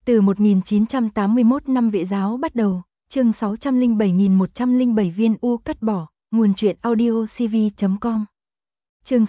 Từ 1981 năm Vệ giáo bắt đầu, chương 607.107 viên u cắt bỏ, nguồn truyện audio cv.com. Chương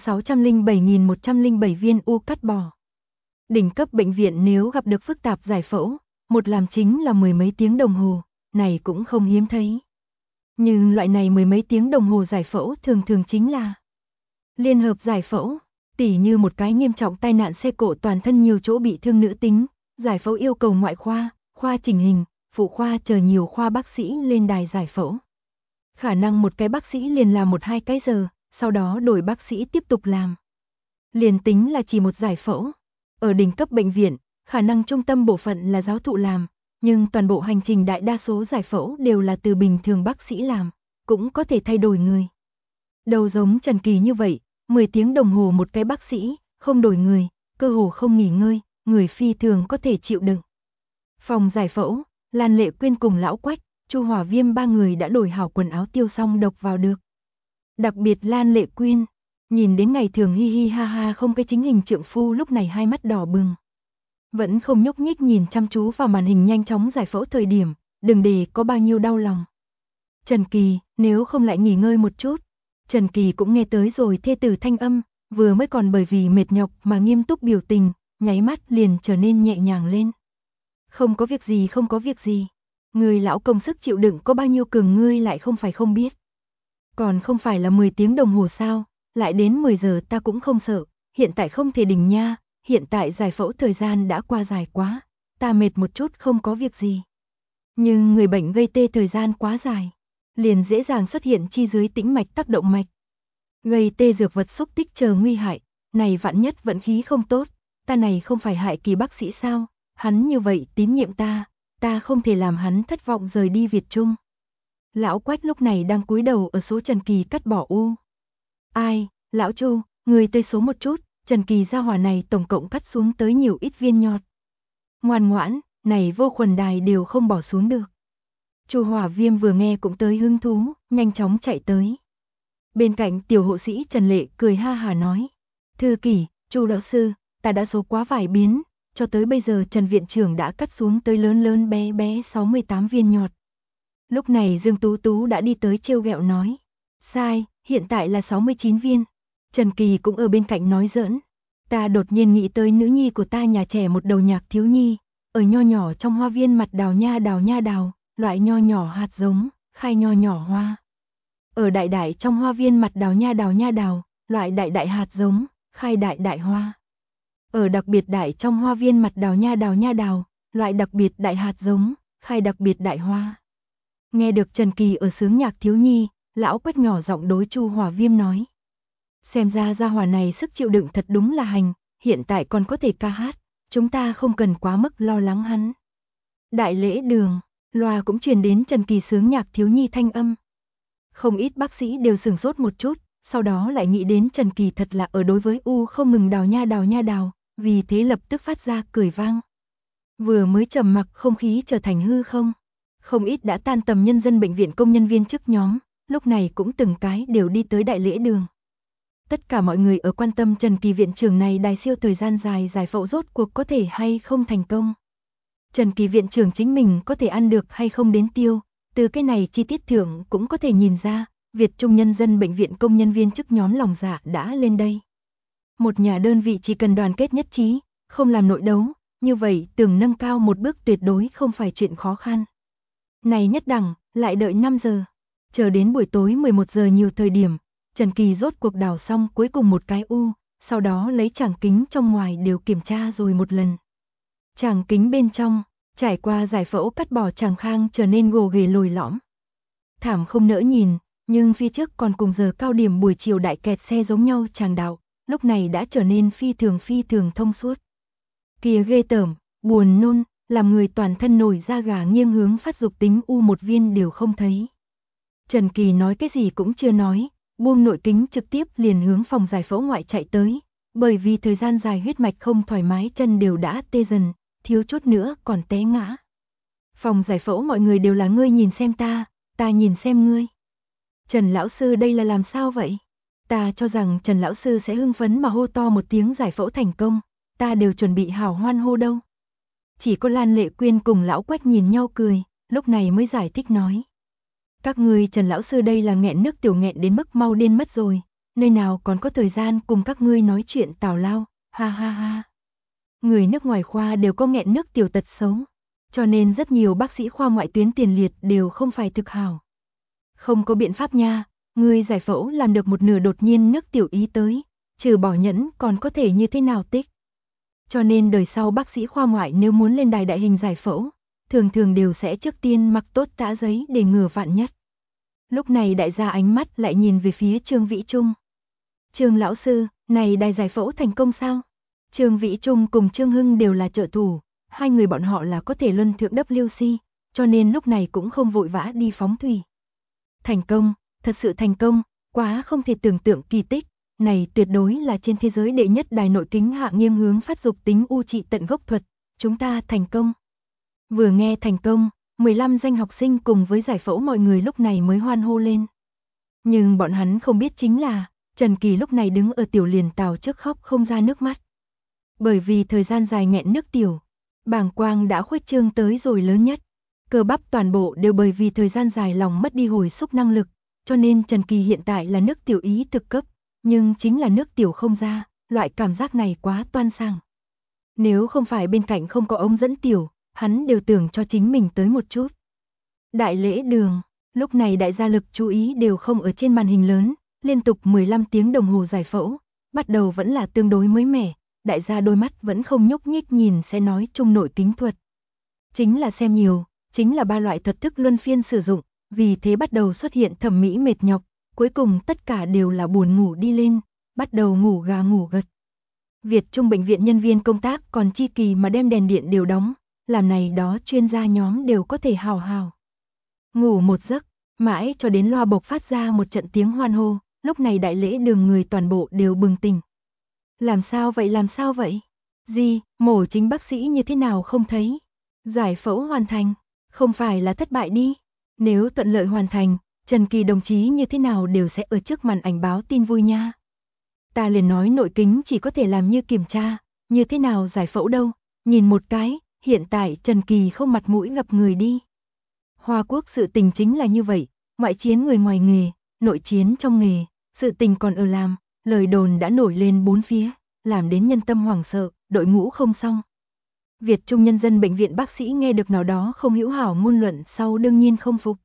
607.107 viên u cắt bỏ. Đỉnh cấp bệnh viện nếu gặp được phức tạp giải phẫu, một làm chính là mười mấy tiếng đồng hồ, này cũng không hiếm thấy. Nhưng loại này mười mấy tiếng đồng hồ giải phẫu thường thường chính là liên hợp giải phẫu, tỉ như một cái nghiêm trọng tai nạn xe cộ toàn thân nhiều chỗ bị thương nữ tính, giải phẫu yêu cầu ngoại khoa, khoa chỉnh hình, phụ khoa chờ nhiều khoa bác sĩ lên đài giải phẫu. Khả năng một cái bác sĩ liền làm 1-2 cái giờ, sau đó đổi bác sĩ tiếp tục làm. Liền tính là chỉ một giải phẫu. Ở đỉnh cấp bệnh viện, khả năng trung tâm bộ phận là giáo thụ làm, nhưng toàn bộ hành trình đại đa số giải phẫu đều là từ bình thường bác sĩ làm, cũng có thể thay đổi người. Đầu giống Trần Kỳ như vậy, 10 tiếng đồng hồ một cái bác sĩ, không đổi người, cơ hồ không nghỉ ngơi, người phi thường có thể chịu đựng. Phòng giải phẫu, Lan Lệ Quyên cùng Lão Quách, Chu Hỏa Viêm ba người đã đổi hảo quần áo tiêu xong độc vào được. Đặc biệt Lan Lệ Quyên, nhìn đến ngày thường hi hi ha ha không cái chính hình trượng phu lúc này hai mắt đỏ bừng. Vẫn không nhúc nhích nhìn chăm chú vào màn hình nhanh chóng giải phẫu thời điểm, đừng để có bao nhiêu đau lòng. Trần Kỳ, nếu không lại nghỉ ngơi một chút. Trần Kỳ cũng nghe tới rồi thê tử thanh âm, vừa mới còn bởi vì mệt nhọc mà nghiêm túc biểu tình, nháy mắt liền trở nên nhẹ nhàng lên. Không có việc gì, không có việc gì. Người lão công sức chịu đựng có bao nhiêu cường ngươi lại không phải không biết. Còn không phải là 10 tiếng đồng hồ sao, lại đến 10 giờ ta cũng không sợ, hiện tại không thể đỉnh nha, hiện tại giải phẫu thời gian đã qua dài quá, ta mệt một chút không có việc gì. Nhưng người bệnh gây tê thời gian quá dài, liền dễ dàng xuất hiện chi dưới tĩnh mạch tác động mạch. Gây tê dược vật xúc tích chờ nguy hại, này vạn nhất vận khí không tốt, ta này không phải hại Kỳ bác sĩ sao, hắn như vậy tín nhiệm ta không thể làm hắn thất vọng rời đi Việt Trung. Lão Quách lúc này đang cúi đầu ở số Trần Kỳ cắt bỏ u. Ai, lão Chu, người tới số một chút, Trần Kỳ gia hỏa này tổng cộng cắt xuống tới nhiều ít viên nhọt. Ngoan ngoãn, này vô khuẩn đài đều không bỏ xuống được. Chu Hỏa Viêm vừa nghe cũng tới hứng thú, nhanh chóng chạy tới. Bên cạnh tiểu hộ sĩ Trần Lệ cười ha hà nói: "Thư kỷ, Chu lão sư, ta đã số quá vài biến, cho tới bây giờ Trần viện trưởng đã cắt xuống tới lớn lớn bé bé 68 viên nhọt." Lúc này Dương Tú Tú đã đi tới trêu ghẹo nói: "Sai, hiện tại là 69 viên." Trần Kỳ cũng ở bên cạnh nói giỡn: "Ta đột nhiên nghĩ tới nữ nhi của ta nhà trẻ một đầu nhạc thiếu nhi, ở nho nhỏ trong hoa viên mặt đào nha đào, loại nho nhỏ hạt giống, khai nho nhỏ hoa. Ở đại đại trong hoa viên mặt đào nha đào, loại đại đại hạt giống, khai đại đại hoa. Ở đặc biệt đại trong hoa viên mặt đào nha đào, loại đặc biệt đại hạt giống, khai đặc biệt đại hoa." Nghe được Trần Kỳ ở sướng nhạc thiếu nhi, lão Quách nhỏ giọng đối Chu Hỏa Viêm nói: "Xem ra gia hỏa này sức chịu đựng thật đúng là hành, hiện tại còn có thể ca hát, chúng ta không cần quá mức lo lắng hắn." Đại lễ đường, loa cũng truyền đến Trần Kỳ sướng nhạc thiếu nhi thanh âm. Không ít bác sĩ đều sửng sốt một chút, sau đó lại nghĩ đến Trần Kỳ thật là ở đối với u không ngừng đào nha đào, vì thế lập tức phát ra cười vang. Vừa mới trầm mặc không khí trở thành hư không. Không ít đã tan tầm nhân dân bệnh viện công nhân viên chức nhóm, lúc này cũng từng cái đều đi tới đại lễ đường. Tất cả mọi người ở quan tâm Trần Kỳ viện trưởng này đài siêu thời gian dài giải phẫu rốt cuộc có thể hay không thành công. Trần Kỳ viện trưởng chính mình có thể ăn được hay không đến tiêu, từ cái này chi tiết thưởng cũng có thể nhìn ra, Việt Trung nhân dân bệnh viện công nhân viên chức nhóm lòng dạ đã lên đây. Một nhà đơn vị chỉ cần đoàn kết nhất trí, không làm nội đấu, như vậy tưởng nâng cao một bước tuyệt đối không phải chuyện khó khăn. Này nhất đẳng, lại đợi 5 giờ. Chờ đến buổi tối 11 giờ nhiều thời điểm, Trần Kỳ rốt cuộc đào xong cuối cùng một cái u, sau đó lấy tràng kính trong ngoài đều kiểm tra rồi một lần. Tràng kính bên trong, trải qua giải phẫu cắt bỏ tràng khang trở nên gồ ghề lồi lõm. Thảm không nỡ nhìn, nhưng phía trước còn cùng giờ cao điểm buổi chiều đại kẹt xe giống nhau tràng đạo, lúc này đã trở nên phi thường thông suốt. Kìa ghê tởm, buồn nôn, làm người toàn thân nổi da gà nghiêng hướng phát dục tính u một viên đều không thấy. Trần Kỳ nói cái gì cũng chưa nói, buông nội kính trực tiếp liền hướng phòng giải phẫu ngoại chạy tới, bởi vì thời gian dài huyết mạch không thoải mái chân đều đã tê dần, thiếu chút nữa còn té ngã. Phòng giải phẫu mọi người đều là ngươi nhìn xem ta nhìn xem ngươi. Trần lão sư đây là làm sao vậy? Ta cho rằng Trần lão sư sẽ hưng phấn mà hô to một tiếng giải phẫu thành công, ta đều chuẩn bị hào hoan hô đâu. Chỉ có Lan Lệ Quyên cùng lão Quách nhìn nhau cười, lúc này mới giải thích nói. Các ngươi Trần lão sư đây là nghẹn nước tiểu nghẹn đến mức mau điên mất rồi, nơi nào còn có thời gian cùng các ngươi nói chuyện tào lao, ha ha ha. Người nước ngoài khoa đều có nghẹn nước tiểu tật xấu, cho nên rất nhiều bác sĩ khoa ngoại tuyến tiền liệt đều không phải thực hảo. Không có biện pháp nha, ngươi giải phẫu làm được một nửa đột nhiên nước tiểu ý tới, trừ bỏ nhẫn còn có thể như thế nào tích. Cho nên đời sau bác sĩ khoa ngoại nếu muốn lên đài đại hình giải phẫu, thường thường đều sẽ trước tiên mặc tốt tã giấy để ngừa vạn nhất. Lúc này đại gia ánh mắt lại nhìn về phía Trương Vĩ Trung. Trương lão sư, này đài giải phẫu thành công sao? Trương Vĩ Trung cùng Trương Hưng đều là trợ thủ, hai người bọn họ là có thể luân thượng WC, cho nên lúc này cũng không vội vã đi phóng thủy. Thành công, thật sự thành công, quá không thể tưởng tượng kỳ tích, này tuyệt đối là trên thế giới đệ nhất đài nội kính hạ nghiêng hướng phát dục tính u trị tận gốc thuật, chúng ta thành công. Vừa nghe thành công, 15 danh học sinh cùng với giải phẫu mọi người lúc này mới hoan hô lên. Nhưng bọn hắn không biết chính là, Trần Kỳ lúc này đứng ở tiểu liền tàu trước khóc không ra nước mắt. Bởi vì thời gian dài nghẹn nước tiểu, bàng quang đã khuếch trương tới rồi lớn nhất. Cơ bắp toàn bộ đều bởi vì thời gian dài lòng mất đi hồi xúc năng lực, cho nên Trần Kỳ hiện tại là nước tiểu ý thực cấp, nhưng chính là nước tiểu không ra, loại cảm giác này quá toan sang. Nếu không phải bên cạnh không có ống dẫn tiểu, hắn đều tưởng cho chính mình tới một chút. Đại lễ đường, lúc này đại gia lực chú ý đều không ở trên màn hình lớn, liên tục 15 tiếng đồng hồ giải phẫu, bắt đầu vẫn là tương đối mới mẻ, đại gia đôi mắt vẫn không nhúc nhích nhìn sẽ nói chung nội kính thuật. Chính là xem nhiều, chính là ba loại thuật thức luân phiên sử dụng, vì thế bắt đầu xuất hiện thẩm mỹ mệt nhọc, cuối cùng tất cả đều là buồn ngủ đi lên, bắt đầu ngủ gà ngủ gật. Việt Trung bệnh viện nhân viên công tác còn chi kỳ mà đem đèn điện đều đóng, làm này đó chuyên gia nhóm đều có thể hào hào ngủ một giấc, mãi cho đến loa bộc phát ra một trận tiếng hoan hô, lúc này đại lễ đường người toàn bộ đều bừng tỉnh. Làm sao vậy làm sao vậy? Gì, mổ chính bác sĩ như thế nào không thấy? Giải phẫu hoàn thành, không phải là thất bại đi. Nếu thuận lợi hoàn thành, Trần Kỳ đồng chí như thế nào đều sẽ ở trước màn ảnh báo tin vui nha. Ta liền nói nội kính chỉ có thể làm như kiểm tra, như thế nào giải phẫu đâu, nhìn một cái, hiện tại Trần Kỳ không mặt mũi gặp người đi. Hoa Quốc sự tình chính là như vậy, ngoại chiến người ngoài nghề, nội chiến trong nghề, sự tình còn ở làm, lời đồn đã nổi lên bốn phía, làm đến nhân tâm hoảng sợ, đội ngũ không xong. Việt Trung Nhân dân bệnh viện bác sĩ nghe được nào đó không hữu hảo ngôn luận sau đương nhiên không phục.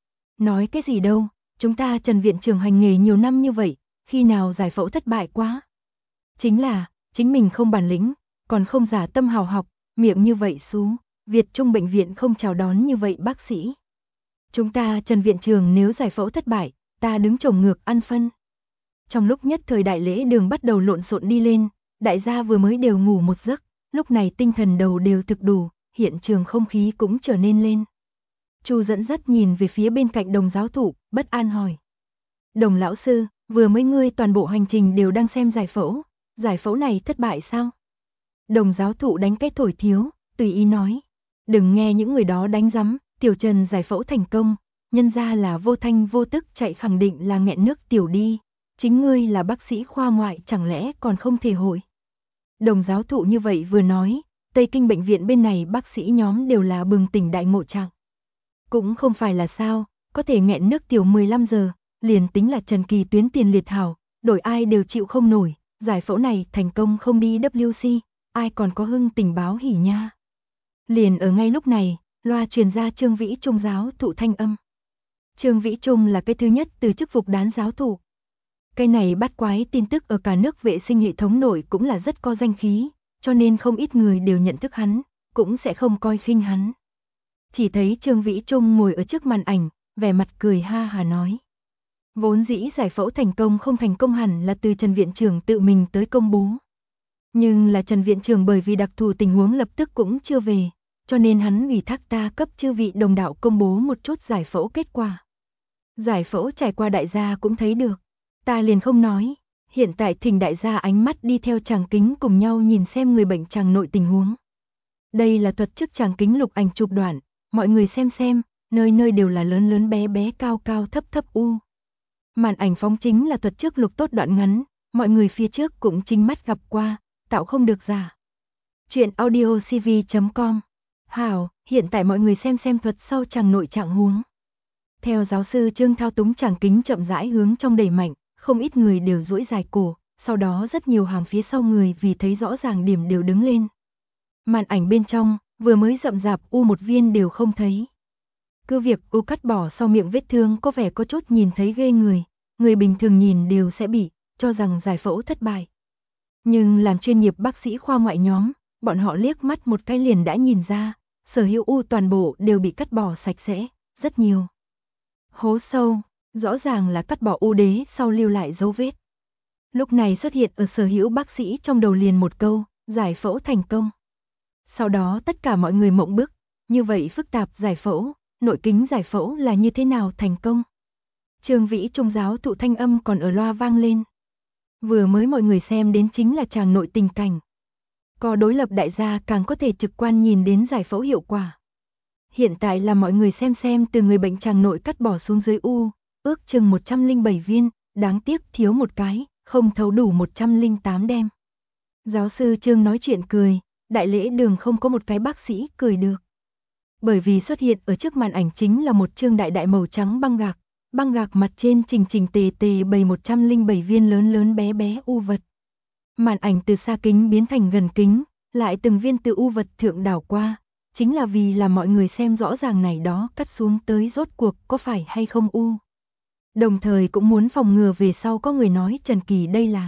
Nói cái gì đâu, chúng ta Trần viện trưởng hành nghề nhiều năm như vậy, khi nào giải phẫu thất bại quá. Chính là, chính mình không bản lĩnh, còn không giả tâm hào học, miệng như vậy xú, Việt Trung bệnh viện không chào đón như vậy bác sĩ. Chúng ta Trần viện trưởng nếu giải phẫu thất bại, ta đứng chồng ngược ăn phân. Trong lúc nhất thời đại lễ đường bắt đầu lộn xộn đi lên, đại gia vừa mới đều ngủ một giấc, lúc này tinh thần đầu đều thực đủ, hiện trường không khí cũng trở nên lên. Chu dẫn dắt nhìn về phía bên cạnh Đồng giáo thụ, bất an hỏi. Đồng lão sư, vừa mới ngươi toàn bộ hành trình đều đang xem giải phẫu này thất bại sao? Đồng giáo thụ đánh cái thổi thiếu, tùy ý nói. Đừng nghe những người đó đánh rắm, tiểu Trần giải phẫu thành công, nhân ra là vô thanh vô tức chạy khẳng định là nghẹn nước tiểu đi. Chính ngươi là bác sĩ khoa ngoại chẳng lẽ còn không thể hội. Đồng giáo thụ như vậy vừa nói, Tây Kinh bệnh viện bên này bác sĩ nhóm đều là bừng tỉnh đại ngộ trạng. Cũng không phải là sao, có thể nghẹn nước tiểu 15 giờ, liền tính là Trần Kỳ tuyến tiền liệt hảo, đổi ai đều chịu không nổi, giải phẫu này thành công không đi WC, ai còn có hưng tình báo hỉ nha. Liền ở ngay lúc này, loa truyền ra Trương Vĩ Trung giáo thụ thanh âm. Trương Vĩ Trung là cái thứ nhất từ chức phục đán giáo thụ. Cái này bắt quái tin tức ở cả nước vệ sinh hệ thống nội cũng là rất có danh khí, cho nên không ít người đều nhận thức hắn, cũng sẽ không coi khinh hắn. Chỉ thấy Trương Vĩ Trung ngồi ở trước màn ảnh, vẻ mặt cười ha hà nói. Vốn dĩ giải phẫu thành công không thành công hẳn là từ Trần Viện trưởng tự mình tới công bố. Nhưng là Trần Viện trưởng bởi vì đặc thù tình huống lập tức cũng chưa về, cho nên hắn ủy thác ta cấp chư vị đồng đạo công bố một chút giải phẫu kết quả. Giải phẫu trải qua đại gia cũng thấy được, ta liền không nói, hiện tại thỉnh đại gia ánh mắt đi theo tràng kính cùng nhau nhìn xem người bệnh tràng nội tình huống. Đây là thuật trước tràng kính lục ảnh chụp đoạn, mọi người xem, nơi nơi đều là lớn lớn bé bé cao cao thấp thấp u. Màn ảnh phóng chính là thuật trước lục tốt đoạn ngắn, mọi người phía trước cũng chính mắt gặp qua, tạo không được giả. Chuyện audiocv.com Hảo, hiện tại mọi người xem thuật sau chàng nội trạng huống. Theo giáo sư Trương thao túng chàng kính chậm rãi hướng trong đẩy mạnh, không ít người đều duỗi dài cổ, sau đó rất nhiều hàng phía sau người vì thấy rõ ràng điểm đều đứng lên. Màn ảnh bên trong, vừa mới rậm rạp u một viên đều không thấy. Cứ việc u cắt bỏ sau miệng vết thương có vẻ có chút nhìn thấy ghê người bình thường nhìn đều sẽ bị cho rằng giải phẫu thất bại. Nhưng làm chuyên nghiệp bác sĩ khoa ngoại nhóm, bọn họ liếc mắt một cái liền đã nhìn ra, sở hữu u toàn bộ đều bị cắt bỏ sạch sẽ, rất nhiều. Hố sâu, rõ ràng là cắt bỏ u đế sau lưu lại dấu vết. Lúc này xuất hiện ở sở hữu bác sĩ trong đầu liền một câu, giải phẫu thành công. Sau đó tất cả mọi người mộng bức, như vậy phức tạp giải phẫu, nội kính giải phẫu là như thế nào thành công. Trương Vĩ Trung giáo thụ thanh âm còn ở loa vang lên. Vừa mới mọi người xem đến chính là chàng nội tình cảnh. Có đối lập đại gia càng có thể trực quan nhìn đến giải phẫu hiệu quả. Hiện tại là mọi người xem từ người bệnh chàng nội cắt bỏ xuống dưới u, ước chừng 107 viên, đáng tiếc thiếu một cái, không thấu đủ 108 đem. Giáo sư Trương nói chuyện cười, đại lễ đường không có một cái bác sĩ cười được. Bởi vì xuất hiện ở trước màn ảnh chính là một chương đại đại màu trắng băng gạc mặt trên chỉnh tề bày 107 viên lớn bé bé u vật. Màn ảnh từ xa kính biến thành gần kính, lại từng viên từ u vật thượng đảo qua, chính là vì là mọi người xem rõ ràng này đó cắt xuống tới rốt cuộc có phải hay không u. Đồng thời cũng muốn phòng ngừa về sau có người nói Trần Kỳ đây là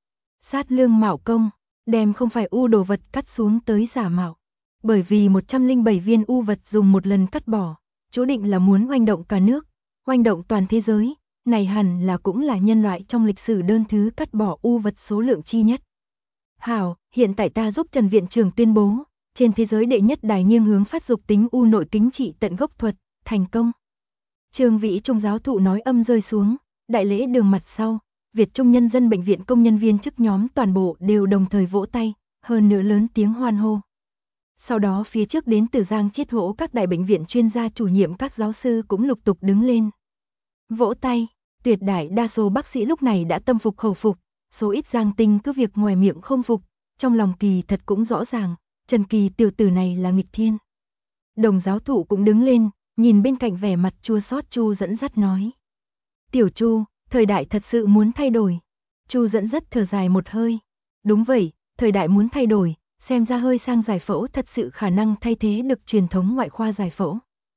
sát lương mạo công, đem không phải u đồ vật cắt xuống tới giả mạo. Bởi vì 107 viên u vật dùng một lần cắt bỏ, chú định là muốn oanh động cả nước, oanh động toàn thế giới, này hẳn là cũng là nhân loại trong lịch sử đơn thứ cắt bỏ u vật số lượng chi nhất. Hảo, hiện tại ta giúp Trần Viện trưởng tuyên bố, trên thế giới đệ nhất đài nghiêng hướng phát dục tính u nội kính trị tận gốc thuật, thành công. Trương Vĩ Trung giáo thụ nói âm rơi xuống, đại lễ đường mặt sau, Việt Trung nhân dân bệnh viện công nhân viên chức nhóm toàn bộ đều đồng thời vỗ tay, hơn nữa lớn tiếng hoan hô. Sau đó phía trước đến từ Giang Chiết Hỗ các đại bệnh viện chuyên gia chủ nhiệm các giáo sư cũng lục tục đứng lên. Vỗ tay, tuyệt đại đa số bác sĩ lúc này đã tâm phục khẩu phục, số ít Giang Tinh cứ việc ngoài miệng không phục, trong lòng kỳ thật cũng rõ ràng, Trần Kỳ tiểu tử này là nghịch thiên. Đồng giáo thụ cũng đứng lên, nhìn bên cạnh vẻ mặt chua xót Chu dẫn dắt nói. Tiểu Chu, thời đại thật sự muốn thay đổi. Chu dẫn dắt thở dài một hơi. Đúng vậy, thời đại muốn thay đổi, xem ra hơi sang giải phẫu thật sự khả năng thay thế được truyền thống ngoại khoa giải phẫu.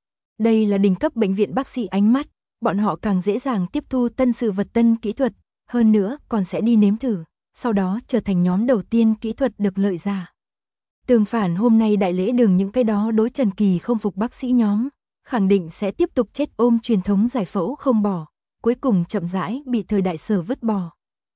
Đây là đỉnh cấp bệnh viện bác sĩ ánh mắt, bọn họ càng dễ dàng tiếp thu tân sự vật tân kỹ thuật, hơn nữa còn sẽ đi nếm thử, sau đó trở thành nhóm đầu tiên kỹ thuật được lợi giả. Tương phản hôm nay đại lễ đường những cái đó đối Trần Kỳ không phục bác sĩ nhóm, khẳng định sẽ tiếp tục chết ôm truyền thống giải phẫu không bỏ, cuối cùng chậm rãi bị thời đại sở vứt bỏ.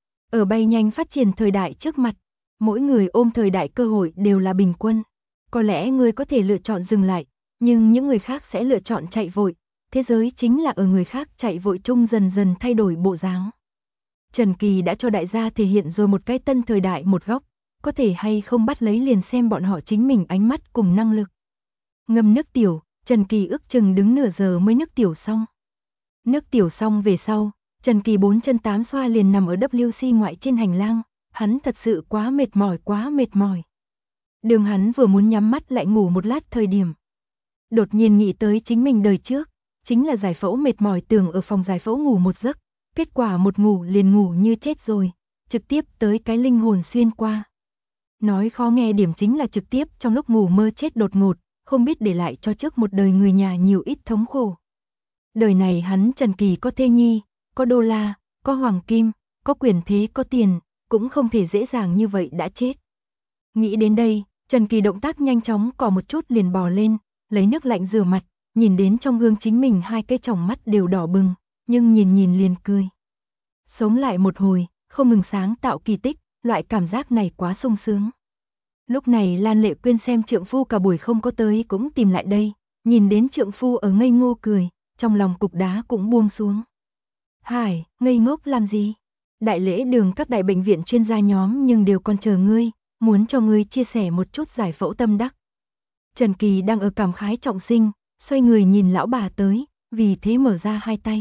Ở bay nhanh phát triển thời đại trước mặt, mỗi người ôm thời đại cơ hội đều là bình quân. Có lẽ người có thể lựa chọn dừng lại, nhưng những người khác sẽ lựa chọn chạy vội. Thế giới chính là ở người khác chạy vội chung dần dần thay đổi bộ dáng. Trần Kỳ đã cho đại gia thể hiện rồi một cái tân thời đại một góc, có thể hay không bắt lấy liền xem bọn họ chính mình ánh mắt cùng năng lực. Ngâm nước tiểu, Trần Kỳ ước chừng đứng nửa giờ mới nước tiểu xong. Nước tiểu xong về sau, Trần Kỳ 4 chân 8 xoa liền nằm ở WC ngoại trên hành lang, hắn thật sự quá mệt mỏi. Đường hắn vừa muốn nhắm mắt lại ngủ một lát thời điểm. Đột nhiên nghĩ tới chính mình đời trước, chính là giải phẫu mệt mỏi tưởng ở phòng giải phẫu ngủ một giấc, kết quả một ngủ liền ngủ như chết rồi, trực tiếp tới cái linh hồn xuyên qua. Nói khó nghe điểm chính là trực tiếp trong lúc ngủ mơ chết đột ngột, không biết để lại cho trước một đời người nhà nhiều ít thống khổ. Đời này hắn Trần Kỳ có thê nhi, có đô la, có hoàng kim, có quyền thế, có tiền, cũng không thể dễ dàng như vậy đã chết. Nghĩ đến đây, Trần Kỳ động tác nhanh chóng cọ một chút liền bò lên, lấy nước lạnh rửa mặt, nhìn đến trong gương chính mình hai cái tròng mắt đều đỏ bừng, nhưng nhìn liền cười. Sống lại một hồi, không ngừng sáng tạo kỳ tích, loại cảm giác này quá sung sướng. Lúc này Lan Lệ Quyên xem trượng phu cả buổi không có tới cũng tìm lại đây, nhìn đến trượng phu ở ngây ngô cười, trong lòng cục đá cũng buông xuống. Hải, ngây ngốc làm gì? Đại lễ đường các đại bệnh viện chuyên gia nhóm nhưng đều còn chờ ngươi, muốn cho ngươi chia sẻ một chút giải phẫu tâm đắc. Trần Kỳ đang ở cảm khái trọng sinh, xoay người nhìn lão bà tới, vì thế mở ra hai tay.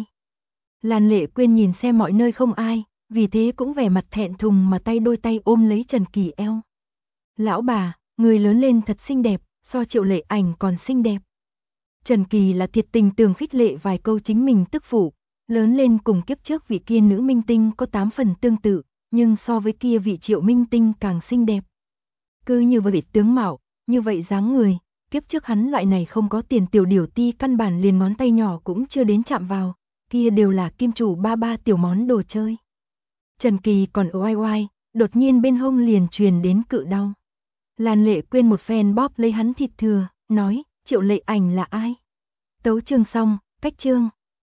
Lan Lệ Quyên nhìn xem mọi nơi không ai, vì thế cũng vẻ mặt thẹn thùng mà đôi tay ôm lấy Trần Kỳ eo. Lão bà, người lớn lên thật xinh đẹp, so Triệu Lệ Ảnh còn xinh đẹp. Trần Kỳ là thiệt tình tường khích lệ vài câu chính mình tức phụ, lớn lên cùng kiếp trước vị kia nữ minh tinh có 8 phần tương tự, nhưng so với kia vị Triệu minh tinh càng xinh đẹp. Cứ như vậy tướng mạo, như vậy dáng người, kiếp trước hắn loại này không có tiền tiểu điểu ti căn bản liền ngón tay nhỏ cũng chưa đến chạm vào, kia đều là kim chủ ba ba tiểu món đồ chơi. Trần Kỳ còn oai oai, đột nhiên bên hông liền truyền đến cự đau. Lan Lệ Quyên một phen bóp lấy hắn thịt thừa, nói, Triệu Lệ Ảnh là ai? Tấu chương xong, cách chương.